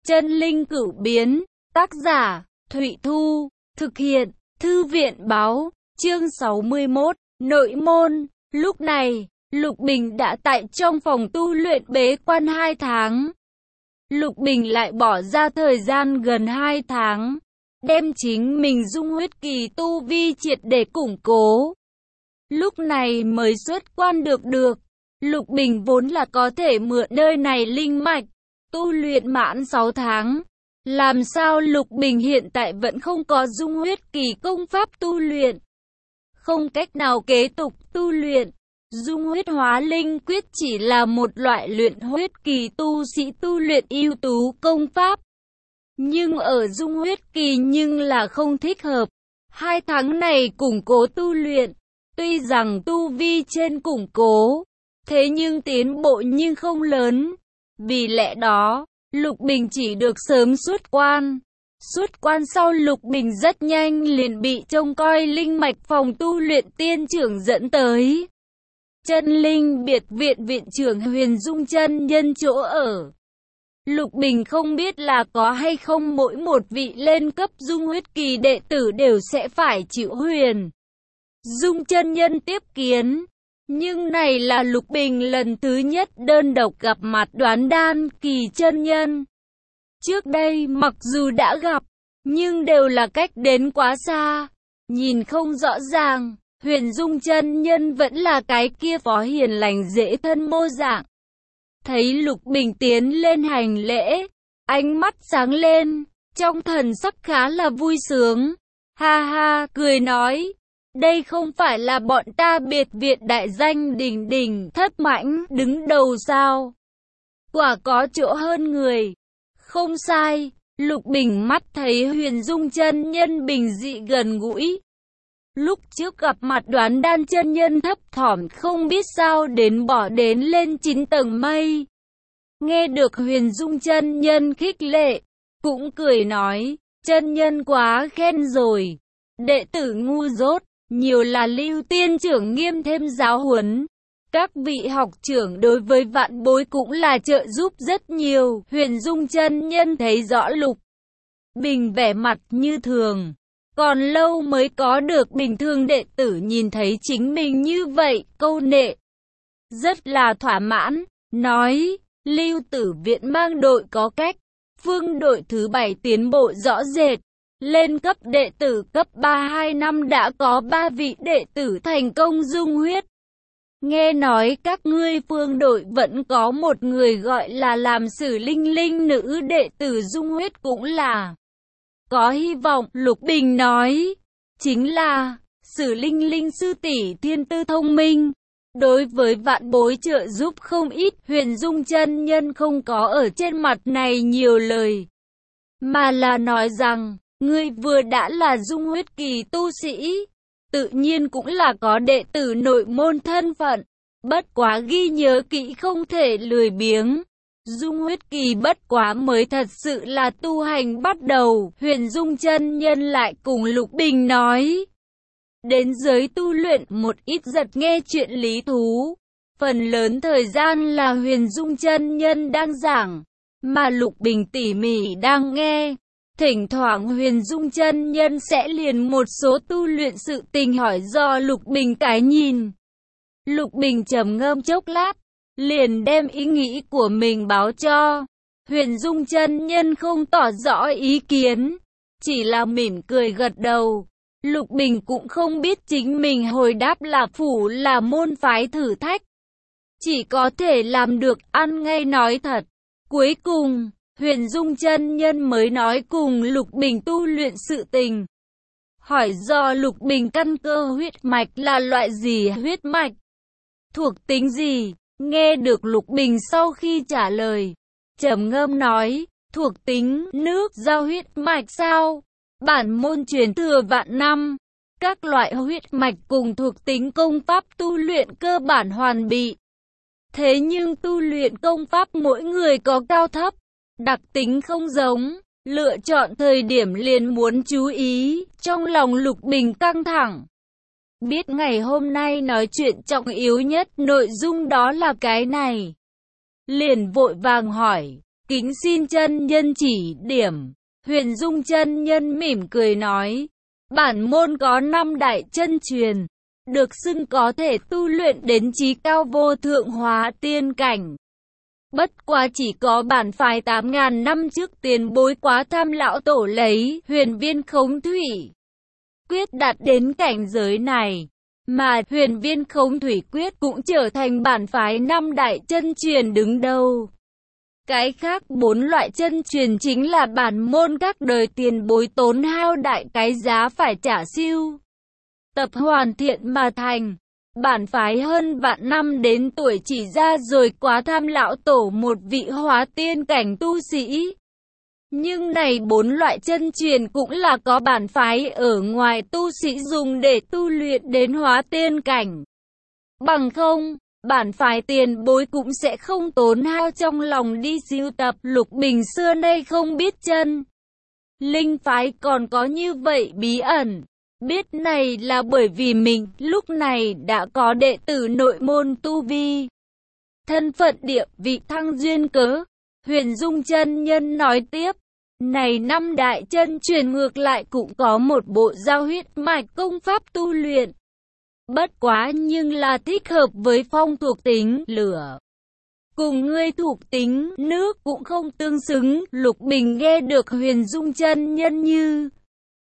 Chân linh cửu biến, tác giả, Thụy Thu, thực hiện, Thư viện báo, chương 61, nội môn. Lúc này, Lục Bình đã tại trong phòng tu luyện bế quan 2 tháng. Lục Bình lại bỏ ra thời gian gần 2 tháng, đem chính mình dung huyết kỳ tu vi triệt để củng cố. Lúc này mới xuất quan được. Lục Bình vốn là có thể mượn nơi này linh mạch, tu luyện mãn 6 tháng. Làm sao Lục Bình hiện tại vẫn không có dung huyết kỳ công pháp tu luyện? Không cách nào kế tục tu luyện. Dung huyết hóa linh quyết chỉ là một loại luyện huyết kỳ tu sĩ tu luyện ưu tú công pháp. Nhưng ở dung huyết kỳ nhưng là không thích hợp. 2 tháng này củng cố tu luyện. Tuy rằng tu vi trên củng cố, thế nhưng tiến bộ nhưng không lớn. Vì lẽ đó, Lục Bình chỉ được sớm xuất quan. Xuất quan sau Lục Bình rất nhanh liền bị trông coi linh mạch phòng tu luyện tiên trưởng dẫn tới Chân Linh Biệt Viện viện trưởng Huyền Dung chân nhân chỗ ở. Lục Bình không biết là có hay không mỗi một vị lên cấp dung huyết kỳ đệ tử đều sẽ phải chịu Huyền Dung chân nhân tiếp kiến. Nhưng này là Lục Bình lần thứ nhất đơn độc gặp mặt Đoán Đan kỳ chân nhân. Trước đây mặc dù đã gặp, nhưng đều là cách đến quá xa, nhìn không rõ ràng. Huyền Dung chân nhân vẫn là cái kia phó hiền lành dễ thân mô dạng. Thấy Lục Bình tiến lên hành lễ, ánh mắt sáng lên, trong thần sắc khá là vui sướng. Ha ha, cười nói, đây không phải là bọn ta biệt viện đại danh đỉnh đỉnh thất mãnh đứng đầu sao? Quả có chỗ hơn người. Không sai, Lục Bình mắt thấy Huyền Dung chân nhân bình dị gần gũi. Lúc trước gặp mặt Đoán Đan chân nhân thấp thỏm không biết sao đến bỏ đến lên 9 tầng mây. Nghe được Huyền Dung chân nhân khích lệ, cũng cười nói, chân nhân quá khen rồi. Đệ tử ngu dốt, nhiều là Lưu tiên trưởng nghiêm thêm giáo huấn. Các vị học trưởng đối với vạn bối cũng là trợ giúp rất nhiều. Huyền Dung chân nhân thấy rõ Lục Bình vẻ mặt như thường. Còn lâu mới có được bình thường đệ tử nhìn thấy chính mình như vậy, câu nệ. Rất là thỏa mãn, nói, Lưu Tử viện mang đội có cách. Phương đội thứ 7 tiến bộ rõ rệt. Lên cấp đệ tử cấp 3 2 năm đã có 3 vị đệ tử thành công dung huyết. Nghe nói các ngươi phương đội vẫn có một người gọi là làm Sử Linh Linh nữ đệ tử dung huyết cũng là có hy vọng. Lục Bình nói, chính là Sử Linh Linh sư tỷ thiên tư thông minh, đối với vạn bối trợ giúp không ít. Huyền Dung chân nhân không có ở trên mặt này nhiều lời, mà là nói rằng, ngươi vừa đã là dung huyết kỳ tu sĩ, tự nhiên cũng là có đệ tử nội môn thân phận. Bất quá ghi nhớ kỹ không thể lười biếng. Dung huyết kỳ bất quá mới thật sự là tu hành bắt đầu. Huyền Dung chân nhân lại cùng Lục Bình nói. Đến giới tu luyện một ít giật nghe chuyện lý thú. Phần lớn thời gian là Huyền Dung chân nhân đang giảng, mà Lục Bình tỉ mỉ đang nghe. Thỉnh thoảng Huyền Dung chân nhân sẽ liền một số tu luyện sự tình hỏi do Lục Bình cái nhìn. Lục Bình trầm ngâm chốc lát, liền đem ý nghĩ của mình báo cho. Huyền Dung chân nhân không tỏ rõ ý kiến, chỉ là mỉm cười gật đầu. Lục Bình cũng không biết chính mình hồi đáp là phủ là môn phái thử thách, chỉ có thể làm được ăn ngay nói thật. Cuối cùng, Huyền Dung chân nhân mới nói cùng Lục Bình tu luyện sự tình. Hỏi do Lục Bình căn cơ huyết mạch là loại gì, huyết mạch thuộc tính gì? Nghe được Lục Bình sau khi trả lời, trầm ngâm nói, thuộc tính nước giao huyết mạch sao? Bản môn truyền thừa vạn năm, các loại huyết mạch cùng thuộc tính công pháp tu luyện cơ bản hoàn bị. Thế nhưng tu luyện công pháp mỗi người có cao thấp, đặc tính không giống, lựa chọn thời điểm liền muốn chú ý. Trong lòng Lục Bình căng thẳng. Biết ngày hôm nay nói chuyện trọng yếu nhất nội dung đó là cái này, liền vội vàng hỏi, Kính xin chân nhân chỉ điểm. Huyền Dung chân nhân mỉm cười nói, bản môn có 5 đại chân truyền, được xưng có thể tu luyện đến chí cao vô thượng hóa tiên cảnh. Bất quá chỉ có bản phái 8.000 năm trước tiền bối quá tham lão tổ lấy huyền viên khống thủy quyết đạt đến cảnh giới này, mà huyền viên khống thủy quyết cũng trở thành bản phái 5 đại chân truyền đứng đầu. Cái khác 4 loại chân truyền chính là bản môn các đời tiền bối tốn hao đại cái giá phải trả siêu tập hoàn thiện mà thành. Bản phái hơn vạn năm đến tuổi chỉ ra rồi quá tham lão tổ một vị hóa tiên cảnh tu sĩ. Nhưng này 4 loại chân truyền cũng là có bản phái ở ngoài tu sĩ dùng để tu luyện đến hóa tiên cảnh. Bằng không, bản phái tiền bối cũng sẽ không tốn hao trong lòng đi sưu tập. Lục Bình xưa nay không biết chân linh phái còn có như vậy bí ẩn. Biết này là bởi vì mình lúc này đã có đệ tử nội môn tu vi. Thân phận địa vị thăng duyên cớ. Huyền Dung chân nhân nói tiếp. Này 5 đại chân truyền ngược lại cũng có một bộ giao huyết mạch công pháp tu luyện. Bất quá nhưng là thích hợp với phong thuộc tính lửa. Cùng ngươi thuộc tính nước cũng không tương xứng. Lục Bình nghe được Huyền Dung chân nhân như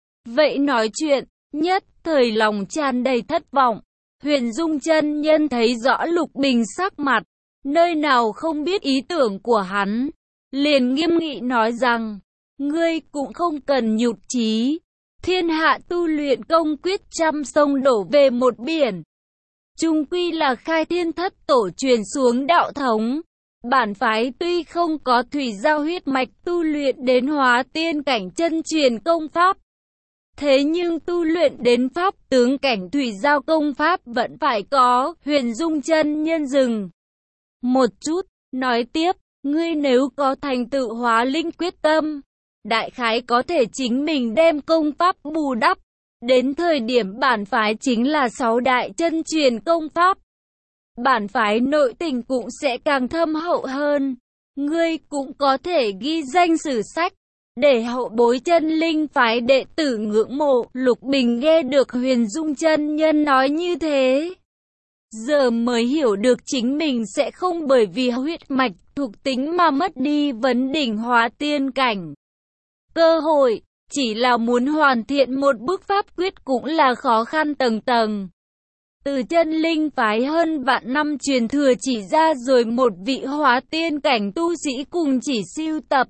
vậy nói chuyện, nhất thời lòng tràn đầy thất vọng. Huyền Dung chân nhân thấy rõ Lục Bình sắc mặt, nơi nào không biết ý tưởng của hắn, liền nghiêm nghị nói rằng, ngươi cũng không cần nhụt chí, thiên hạ tu luyện công quyết trăm sông đổ về một biển. Chung quy là khai thiên thất tổ truyền xuống đạo thống. Bản phái tuy không có thủy giao huyết mạch tu luyện đến hóa tiên cảnh chân truyền công pháp, thế nhưng tu luyện đến pháp tướng cảnh thủy giao công pháp vẫn phải có. Huyền Dung chân nhân dừng một chút, nói tiếp, ngươi nếu có thành tựu hóa linh quyết tâm, đại khái có thể chính mình đem công pháp bù đắp. Đến thời điểm bản phái chính là 6 đại chân truyền công pháp. Bản phái nội tình cũng sẽ càng thâm hậu hơn. Ngươi cũng có thể ghi danh sử sách, để hậu bối chân linh phái đệ tử ngưỡng mộ. Lục Bình nghe được Huyền Dung chân nhân nói như thế, giờ mới hiểu được chính mình sẽ không bởi vì huyết mạch thuộc tính mà mất đi vấn đỉnh hóa tiên cảnh. Cơ hội, chỉ là muốn hoàn thiện một bước pháp quyết cũng là khó khăn tầng tầng. Từ chân linh phái hơn vạn năm truyền thừa chỉ ra rồi một vị hóa tiên cảnh tu sĩ cùng chỉ sưu tập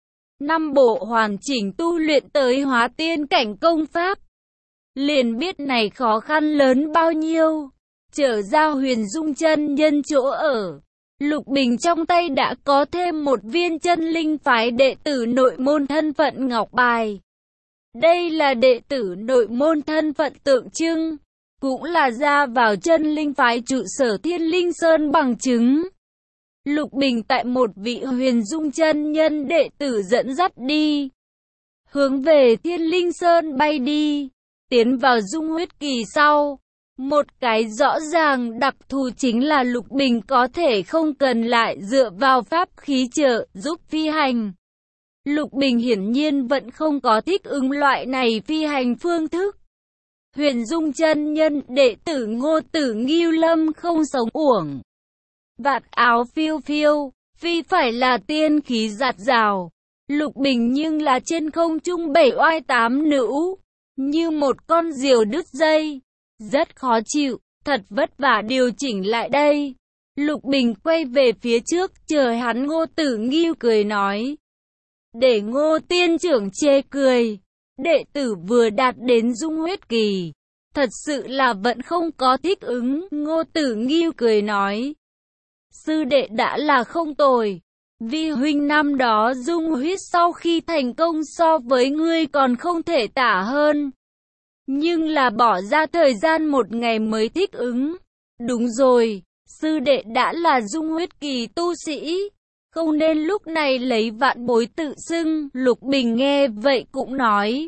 5 bộ hoàn chỉnh tu luyện tới hóa tiên cảnh công pháp. Liền biết này khó khăn lớn bao nhiêu. Trở ra Huyền Dung chân nhân chỗ ở, Lục Bình trong tay đã có thêm một viên chân linh phái đệ tử nội môn thân phận ngọc bài. Đây là đệ tử nội môn thân phận tượng trưng, cũng là ra vào chân linh phái trụ sở Thiên Linh Sơn bằng chứng. Lục Bình tại một vị Huyền Dung chân nhân đệ tử dẫn dắt đi, hướng về Thiên Linh Sơn bay đi, tiến vào dung huyết kỳ sau. Một cái rõ ràng đặc thù chính là Lục Bình có thể không cần lại dựa vào pháp khí trợ giúp phi hành. Lục Bình hiển nhiên vẫn không có thích ứng loại này phi hành phương thức. Huyền Dung chân nhân đệ tử Ngô Tử Ngưu Lâm không sống uổng. Vạt áo phiêu phiêu, phi phải là tiên khí dạt dào. Lục Bình nhưng là trên không trung 7 oai 8 nữ, như một con diều đứt dây. Rất khó chịu, thật vất vả điều chỉnh lại đây. Lục Bình quay về phía trước, chờ hắn. Ngô Tử Ngưu cười nói. Để Ngô tiên trưởng chê cười, đệ tử vừa đạt đến dung huyết kỳ, thật sự là vẫn không có thích ứng. Ngô Tử Ngưu cười nói. Sư đệ đã là không tồi, vi huynh năm đó dung huyết sau khi thành công so với ngươi còn không thể tả hơn. Nhưng là bỏ ra thời gian 1 ngày mới thích ứng. Đúng rồi, sư đệ đã là dung huyết kỳ tu sĩ, không nên lúc này lấy vạn bối tự xưng. Lục Bình nghe vậy cũng nói.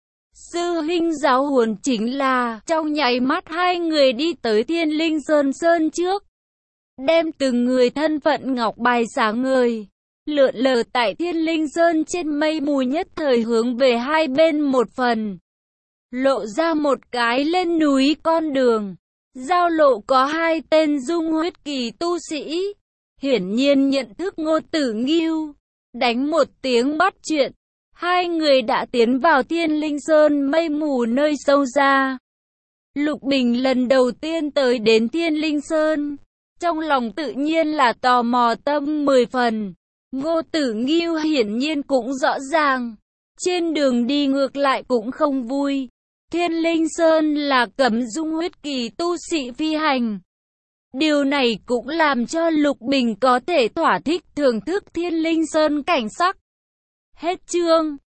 Sư huynh giáo huấn chính là. Trong nháy mắt hai người đi tới Thiên Linh Sơn trước, đem từng người thân phận ngọc bài sáng ngời. lượn lờ tại Thiên Linh Sơn trên mây mù nhất thời hướng về hai bên một phần. Lộ ra một cái lên núi con đường. Giao lộ có hai tên dung huyết kỳ tu sĩ. Hiển nhiên nhận thức Ngô Tử Nghiêu. Đánh một tiếng bắt chuyện. Hai người đã tiến vào Thiên Linh Sơn mây mù nơi sâu ra. Lục Bình lần đầu tiên tới đến Thiên Linh Sơn. Trong lòng tự nhiên là tò mò tâm 10 phần. Ngô Tử Nghiêu hiển nhiên cũng rõ ràng. Trên đường đi ngược lại cũng không vui. Thiên Linh Sơn là cấm dung huyết kỳ tu sĩ phi hành. Điều này cũng làm cho Lục Bình có thể thỏa thích thưởng thức Thiên Linh Sơn cảnh sắc. Hết chương.